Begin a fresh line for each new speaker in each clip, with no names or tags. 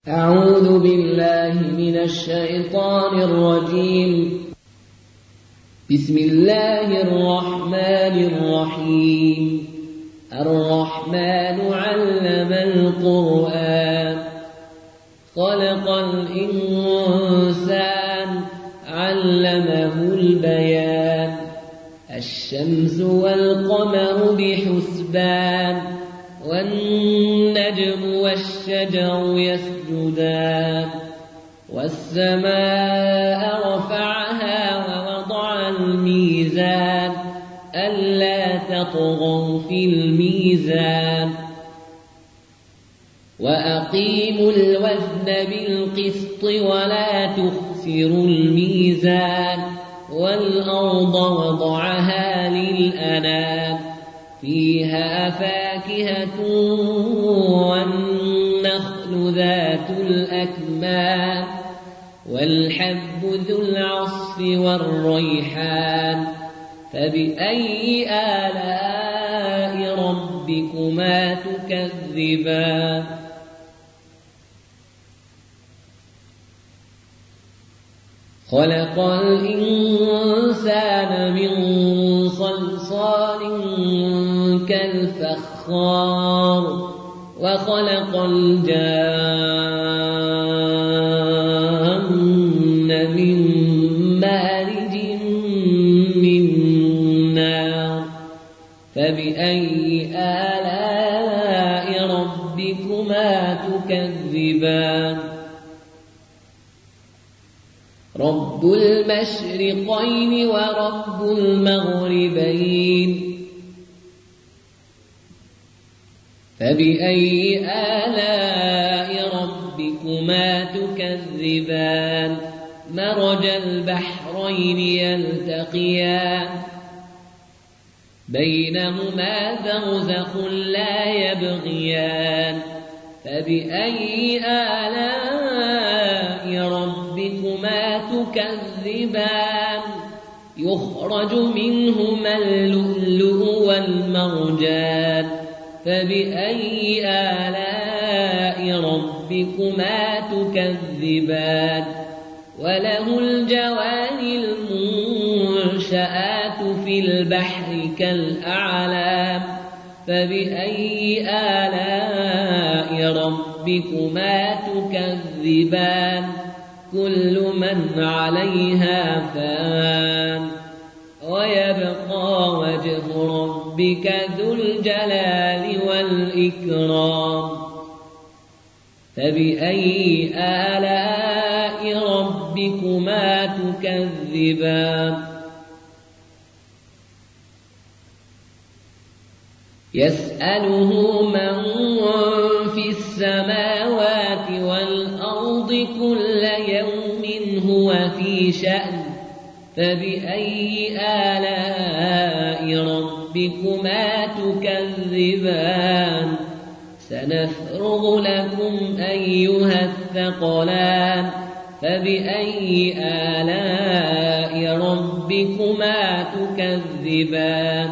أعوذ بالله من الشيطان الرجيم. بسم الله الرحمن الرحيم. الرحمن علم القرآن، خلق الإنسان، علمه البيان. الشمس والقمر بحسبان، والنجم والشجر يسجدان. والسماء رفعها ووضع الميزان، ألا تطغوا في الميزان. وأقيموا الوزن بالقسط ولا تخسروا الميزان. والأرض وضعها للأنام، فيها فاكهة والنخل ذات الأكمام، والحب ذو العصف والريحان. فبأي آلاء ربكما تكذبان؟ خلق الإنسان من صلصال كالفخار، وخلق الجان من مارج من نار. فبأي آلاء ربكما تكذبان؟ رب المشرقين ورب المغربين. فبأي آلاء ربكما تكذبان؟ مرج البحرين يلتقيان، بينهما برزخ لا يبغيان. فبأي آلاء ربكما تكذبان؟ يخرج منهما اللؤلؤ والمرجان. فبأي آلاء ربكما تكذبان؟ وله الجوار المنشآت في البحر كالأعلام. فبأي آلاء ربكما تكذبان؟ كل من عليها فان، ويبقى وجه ربك ذو الجلال والإكرام. فبأي آلاء ربكما تكذبان؟ يسأله من في السماوات والأرض كل يوم هو في شأن. فبأي آلاء ربكما تكذبان؟ سنفرغ لكم أيها الثقلان. فبأي آلاء ربكما تكذبان؟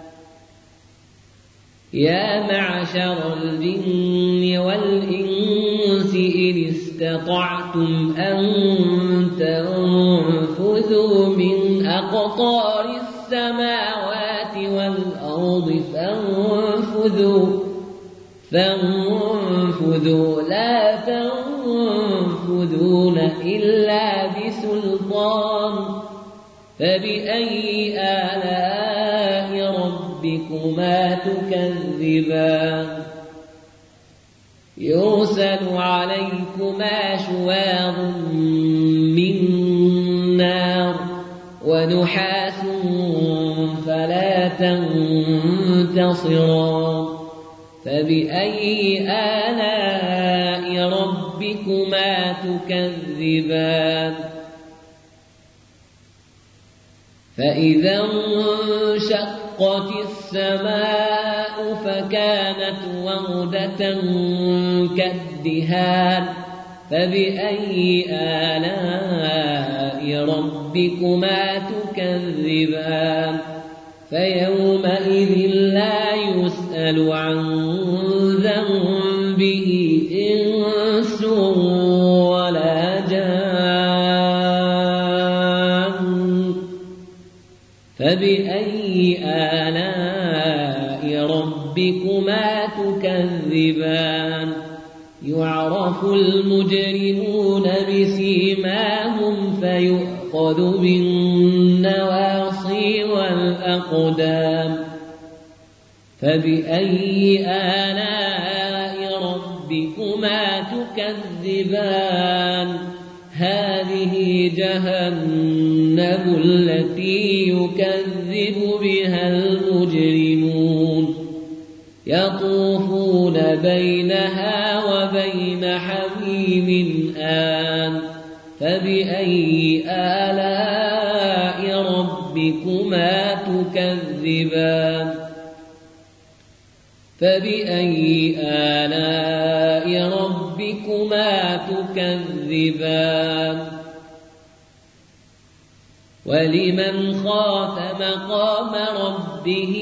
يا معشر الجن والإنس إن استطعتم أن تنفذوا من أقطار السماوات والأرض فانفذوا لا تنفذون إلا بسلطان. فبأي آلاء ربكما تكذبان؟ يرسل عليكما شواظ من نار، ونحاس فلا تنتصران. فبأي آلاء ربكما تكذبان؟ فإذا انشقت السماء فكانت وردة كالدهان. فبأي آلاء ربكما تكذبان؟ فيومئذ لا يسأل عن ذنبه إنس ولا جان فبأي آلاء ربكما تكذبان يعرف المجرمون بسيماهم فيؤخذ بالنواصي والأقدام فبأي آلاء ربكما تكذبان هذه جهنم التي يكذب بها المجرمون يطوفون بينها وبين حميم آن فبأي آلاء ربكما تكذبان فبأي آلاء ربكما تكذبان ولمن خاف مقام ربه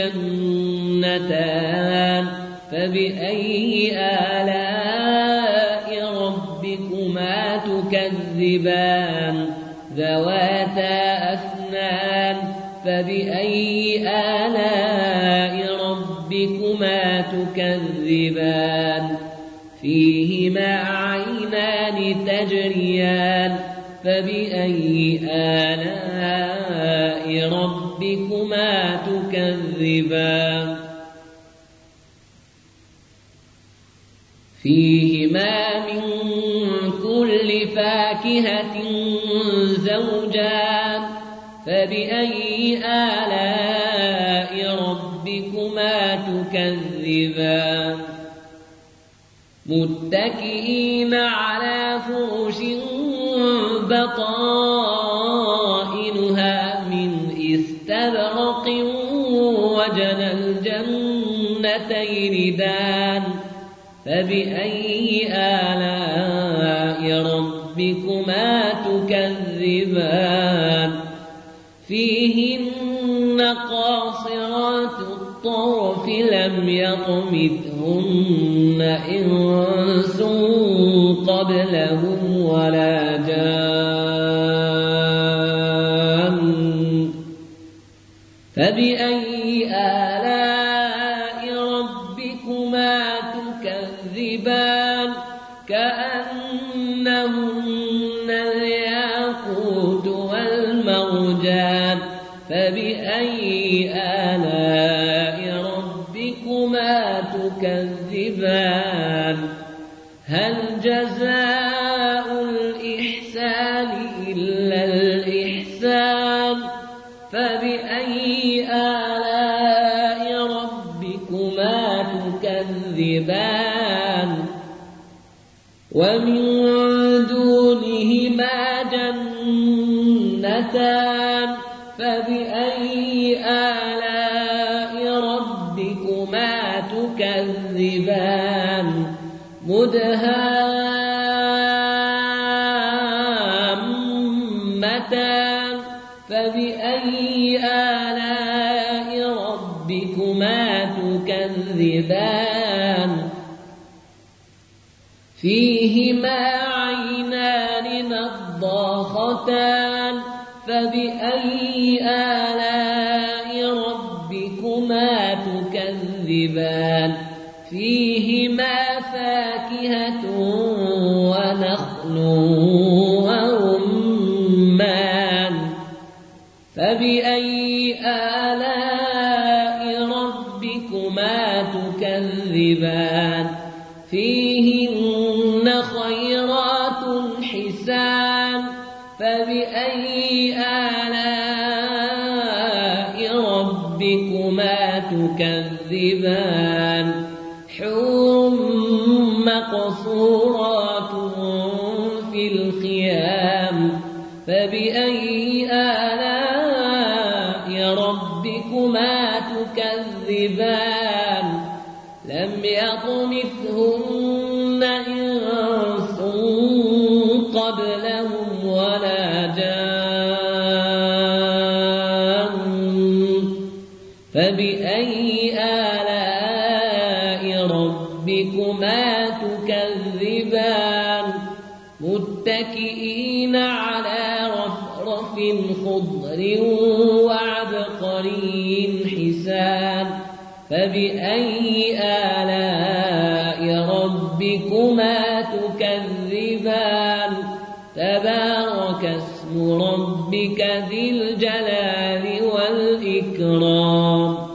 جنتان فبأي آلاء ربكما تكذبان ذواتا أفنان فبأي آلاء ربكما تكذبان فيهما عينان تجريان فبأي آلاء ربكما تكذبان فيهما من كل فاكهة زوجان فبأي آلاء ربكما تكذبان متكئين على فرش بطائنها من استبرق وجنى الجنتين دان فبأي آلاء ربكما تكذبان فيهن قاصرات الطرف لم يطمثهن إنس قبلهم ولا جان فبأي آلاء ربكما تكذبان كأنهن الياقوت والمرجان فبأي آلاء ربكما تكذبان هل جزاء الإحسان إلا الإحسان فبأي آلاء ربكما تكذبان ومن دونهما جنتان فبأي آلاء ربكما تكذبان مدهامتان فبأي آلاء ربكما تكذبان فيهما عينان نضاختان فبأي آلاء ربكما تكذبان فيهما فاكهة ونخل ورمان فبأي آلاء ربكما تكذبان فيهن خيرات حسان فبأي آلاء ربكما تكذبان حور مقصورات في الخيام فبأي آلاء ربكما تكذبان لم يطمثهن إنس قبلهم ولا جان فبأي آلاء ربكما تكذبان متكئين على رفرف خضر وعبقري حسان فبأي آلاء ربكما تكذبان تبارك اسم ربك ذي الجلال والإكرام